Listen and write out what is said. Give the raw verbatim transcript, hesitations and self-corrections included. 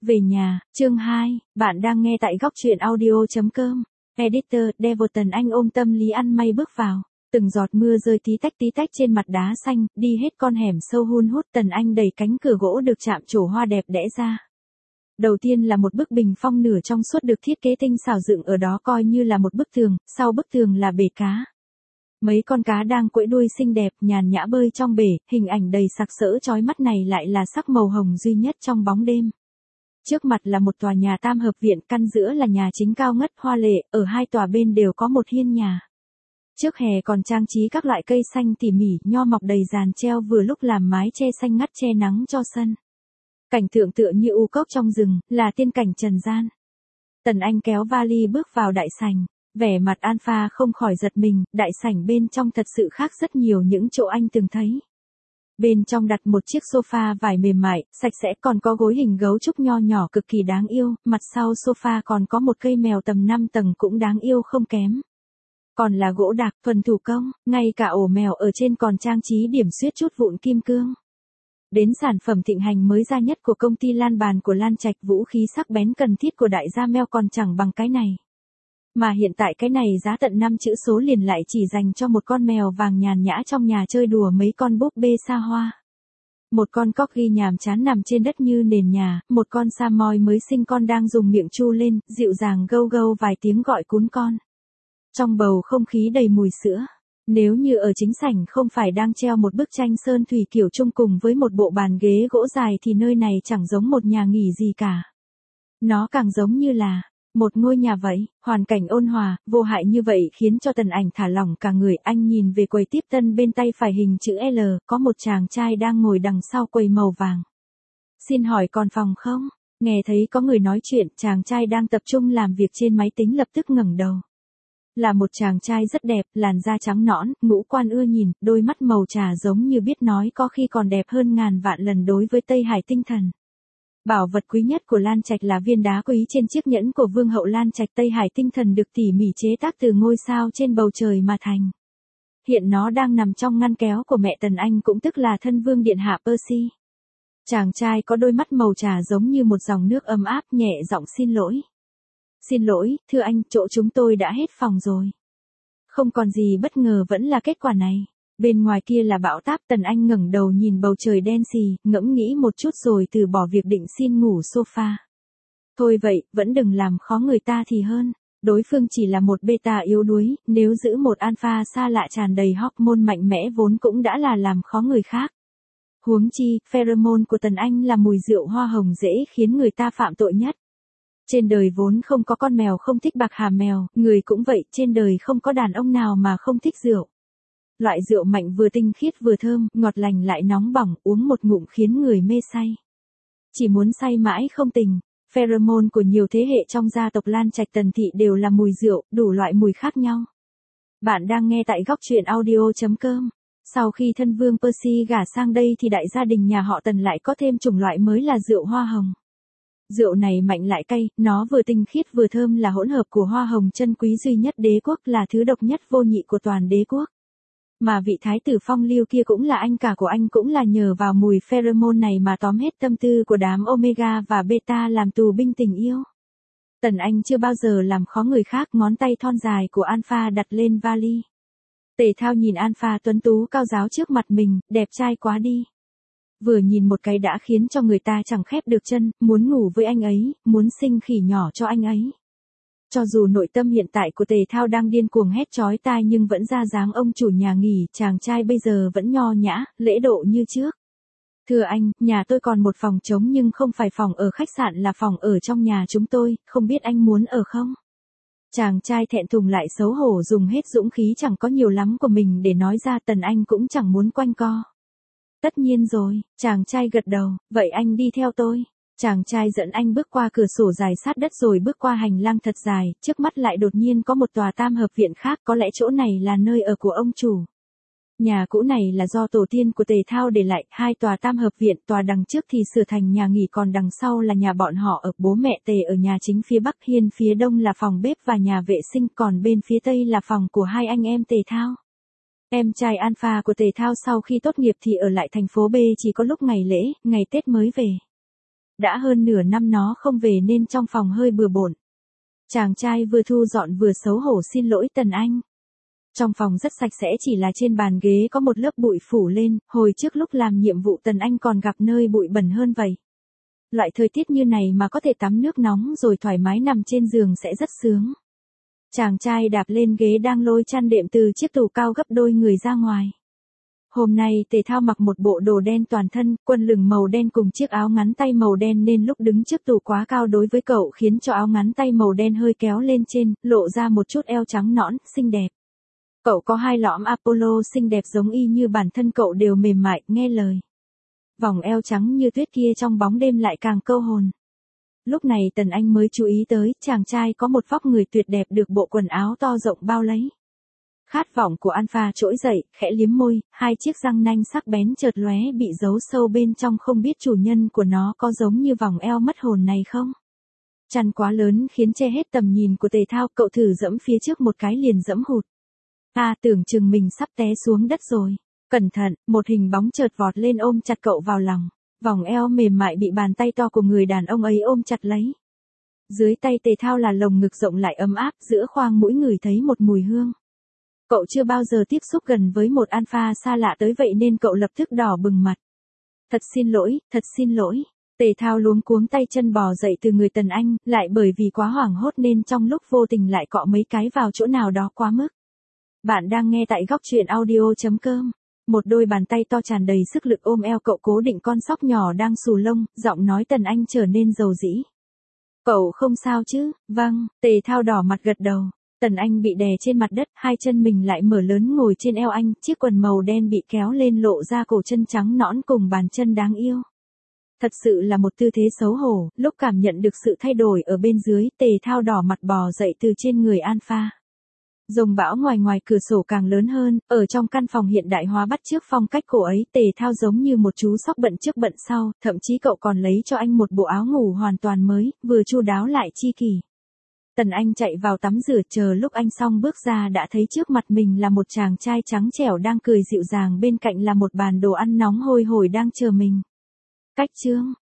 Về nhà, chương hai, bạn đang nghe tại góc truyện audio chấm com. Editor, Devoton Anh ôm tâm lý ăn may bước vào. Từng giọt mưa rơi tí tách tí tách trên mặt đá xanh, đi hết con hẻm sâu hun hút. Tần Anh đẩy cánh cửa gỗ được chạm trổ hoa đẹp đẽ ra. Đầu tiên là một bức bình phong nửa trong suốt được thiết kế tinh xảo dựng ở đó coi như là một bức tường, sau bức tường là bể cá. Mấy con cá đang quẫy đuôi xinh đẹp nhàn nhã bơi trong bể, hình ảnh đầy sặc sỡ chói mắt này lại là sắc màu hồng duy nhất trong bóng đêm. Trước mặt là một tòa nhà tam hợp viện, căn giữa là nhà chính cao ngất hoa lệ, ở hai tòa bên đều có một hiên nhà. Trước hè còn trang trí các loại cây xanh tỉ mỉ, nho mọc đầy giàn treo vừa lúc làm mái che xanh ngắt che nắng cho sân. Cảnh tượng tựa như u cốc trong rừng, là tiên cảnh trần gian. Tần Anh kéo vali bước vào đại sảnh, vẻ mặt Alpha không khỏi giật mình, đại sảnh bên trong thật sự khác rất nhiều những chỗ anh từng thấy. Bên trong đặt một chiếc sofa vải mềm mại, sạch sẽ, còn có gối hình gấu trúc nho nhỏ cực kỳ đáng yêu, mặt sau sofa còn có một cây mèo tầm năm tầng cũng đáng yêu không kém. Còn là gỗ đạc, thuần thủ công, ngay cả ổ mèo ở trên còn trang trí điểm xuyết chút vụn kim cương. Đến sản phẩm thịnh hành mới ra nhất của công ty Lan Bàn của Lan Trạch, vũ khí sắc bén cần thiết của đại gia mèo còn chẳng bằng cái này. Mà hiện tại cái này giá tận năm chữ số liền lại chỉ dành cho một con mèo vàng nhàn nhã trong nhà chơi đùa mấy con búp bê xa hoa. Một con corgi nhàm chán nằm trên đất như nền nhà, một con Samoy mới sinh con đang dùng miệng chu lên, dịu dàng gâu gâu vài tiếng gọi cún con. Trong bầu không khí đầy mùi sữa. Nếu như ở chính sảnh không phải đang treo một bức tranh sơn thủy kiểu Trung cùng với một bộ bàn ghế gỗ dài thì nơi này chẳng giống một nhà nghỉ gì cả. Nó càng giống như là một ngôi nhà vậy, hoàn cảnh ôn hòa, vô hại như vậy khiến cho Tần Ảnh thả lỏng cả người. Anh nhìn về quầy tiếp tân bên tay phải hình chữ L, có một chàng trai đang ngồi đằng sau quầy màu vàng. Xin hỏi còn phòng không? Nghe thấy có người nói chuyện, chàng trai đang tập trung làm việc trên máy tính lập tức ngẩng đầu. Là một chàng trai rất đẹp, làn da trắng nõn, ngũ quan ưa nhìn, đôi mắt màu trà giống như biết nói, có khi còn đẹp hơn ngàn vạn lần đối với Tây Hải tinh thần. Bảo vật quý nhất của Lan Trạch là viên đá quý trên chiếc nhẫn của Vương hậu Lan Trạch. Tây Hải tinh thần được tỉ mỉ chế tác từ ngôi sao trên bầu trời mà thành. Hiện nó đang nằm trong ngăn kéo của mẹ Tần Anh, cũng tức là thân vương điện hạ Percy. Chàng trai có đôi mắt màu trà giống như một dòng nước ấm áp, nhẹ giọng xin lỗi. Xin lỗi, thưa anh, chỗ chúng tôi đã hết phòng rồi. Không còn gì bất ngờ vẫn là kết quả này. Bên ngoài kia là bão táp. Tần Anh ngẩng đầu nhìn bầu trời đen xì, ngẫm nghĩ một chút rồi từ bỏ việc định xin ngủ sofa. Thôi vậy, vẫn đừng làm khó người ta thì hơn. Đối phương chỉ là một beta yếu đuối, nếu giữ một alpha xa lạ tràn đầy hormone mạnh mẽ vốn cũng đã là làm khó người khác. Huống chi, pheromone của Tần Anh là mùi rượu hoa hồng dễ khiến người ta phạm tội nhất. Trên đời vốn không có con mèo không thích bạc hà mèo, người cũng vậy, trên đời không có đàn ông nào mà không thích rượu. Loại rượu mạnh vừa tinh khiết vừa thơm, ngọt lành lại nóng bỏng, uống một ngụm khiến người mê say. Chỉ muốn say mãi không tình. Pheromone của nhiều thế hệ trong gia tộc Lan Trạch Tần Thị đều là mùi rượu, đủ loại mùi khác nhau. Bạn đang nghe tại góc truyện audio chấm com. Sau khi thân vương Percy gả sang đây thì đại gia đình nhà họ Tần lại có thêm chủng loại mới là rượu hoa hồng. Rượu này mạnh lại cay, nó vừa tinh khiết vừa thơm, là hỗn hợp của hoa hồng chân quý duy nhất đế quốc, là thứ độc nhất vô nhị của toàn đế quốc. Mà vị thái tử phong lưu kia cũng là anh cả của anh, cũng là nhờ vào mùi pheromone này mà tóm hết tâm tư của đám Omega và Beta làm tù binh tình yêu. Tần Anh chưa bao giờ làm khó người khác, ngón tay thon dài của Alpha đặt lên vali. Tề Thao nhìn Alpha tuấn tú cao ráo trước mặt mình, đẹp trai quá đi. Vừa nhìn một cái đã khiến cho người ta chẳng khép được chân, muốn ngủ với anh ấy, muốn sinh khỉ nhỏ cho anh ấy. Cho dù nội tâm hiện tại của Tề Thao đang điên cuồng hét chói tai nhưng vẫn ra dáng ông chủ nhà nghỉ, chàng trai bây giờ vẫn nho nhã, lễ độ như trước. Thưa anh, nhà tôi còn một phòng trống nhưng không phải phòng ở khách sạn, là phòng ở trong nhà chúng tôi, không biết anh muốn ở không? Chàng trai thẹn thùng lại xấu hổ dùng hết dũng khí chẳng có nhiều lắm của mình để nói ra. Tần Anh cũng chẳng muốn quanh co. Tất nhiên rồi, chàng trai gật đầu, vậy anh đi theo tôi. Chàng trai dẫn anh bước qua cửa sổ dài sát đất rồi bước qua hành lang thật dài, trước mắt lại đột nhiên có một tòa tam hợp viện khác, có lẽ chỗ này là nơi ở của ông chủ. Nhà cũ này là do tổ tiên của Tề Thao để lại, hai tòa tam hợp viện, tòa đằng trước thì sửa thành nhà nghỉ, còn đằng sau là nhà bọn họ ở. Bố mẹ Tề ở nhà chính phía bắc, hiên phía đông là phòng bếp và nhà vệ sinh, còn bên phía tây là phòng của hai anh em Tề Thao. Em trai Alpha của Tề Thao sau khi tốt nghiệp thì ở lại thành phố B chỉ có lúc ngày lễ, ngày Tết mới về. đã hơn nửa năm nó không về nên trong phòng hơi bừa bộn. Chàng trai vừa thu dọn vừa xấu hổ xin lỗi Tần Anh. Trong phòng rất sạch sẽ, chỉ là trên bàn ghế có một lớp bụi phủ lên, hồi trước lúc làm nhiệm vụ Tần Anh còn gặp nơi bụi bẩn hơn vậy. Loại thời tiết như này mà có thể tắm nước nóng rồi thoải mái nằm trên giường sẽ rất sướng. Chàng trai đạp lên ghế đang lôi chăn đệm từ chiếc tủ cao gấp đôi người ra ngoài. Hôm nay Tề Thao mặc một bộ đồ đen toàn thân, quần lửng màu đen cùng chiếc áo ngắn tay màu đen nên lúc đứng trước tủ quá cao đối với cậu khiến cho áo ngắn tay màu đen hơi kéo lên trên, lộ ra một chút eo trắng nõn, xinh đẹp. Cậu có hai lõm Apollo xinh đẹp giống y như bản thân cậu, đều mềm mại, nghe lời. Vòng eo trắng như tuyết kia trong bóng đêm lại càng câu hồn. Lúc này Tần Anh mới chú ý tới, chàng trai có một vóc người tuyệt đẹp được bộ quần áo to rộng bao lấy. Khát vọng của Alpha trỗi dậy, khẽ liếm môi, hai chiếc răng nanh sắc bén chợt lóe bị giấu sâu bên trong, không biết chủ nhân của nó có giống như vòng eo mất hồn này không. Chăn quá lớn khiến che hết tầm nhìn của Tề Thao, cậu thử dẫm phía trước một cái liền dẫm hụt. À, tưởng chừng mình sắp té xuống đất rồi. Cẩn thận, một hình bóng chợt vọt lên ôm chặt cậu vào lòng. Vòng eo mềm mại bị bàn tay to của người đàn ông ấy ôm chặt lấy. Dưới tay Tề Thao là lồng ngực rộng lại ấm áp, giữa khoang mũi ngửi thấy một mùi hương. Cậu chưa bao giờ tiếp xúc gần với một alpha xa lạ tới vậy nên cậu lập tức đỏ bừng mặt. Thật xin lỗi, thật xin lỗi. Tề Thao luống cuống tay chân bò dậy từ người Tần Anh, lại bởi vì quá hoảng hốt nên trong lúc vô tình lại cọ mấy cái vào chỗ nào đó quá mức. Bạn đang nghe tại góc truyện audio chấm com. Một đôi bàn tay to tràn đầy sức lực ôm eo cậu cố định con sóc nhỏ đang xù lông, giọng nói Tần Anh trở nên dầu dĩ. Cậu không sao chứ? Vâng, Tề Thao đỏ mặt gật đầu. Tần Anh bị đè trên mặt đất, hai chân mình lại mở lớn ngồi trên eo anh, chiếc quần màu đen bị kéo lên lộ ra cổ chân trắng nõn cùng bàn chân đáng yêu. Thật sự là một tư thế xấu hổ, lúc cảm nhận được sự thay đổi ở bên dưới, Tề Thao đỏ mặt bò dậy từ trên người Alpha. Rồng bão ngoài ngoài cửa sổ càng lớn hơn, ở trong căn phòng hiện đại hóa bắt chước phong cách cổ ấy, Tề Thao giống như một chú sóc bận trước bận sau, thậm chí cậu còn lấy cho anh một bộ áo ngủ hoàn toàn mới, vừa chu đáo lại chi kỷ. Tần Anh chạy vào tắm rửa, chờ lúc anh xong bước ra đã thấy trước mặt mình là một chàng trai trắng trẻo đang cười dịu dàng, bên cạnh là một bàn đồ ăn nóng hôi hổi đang chờ mình. Cách chương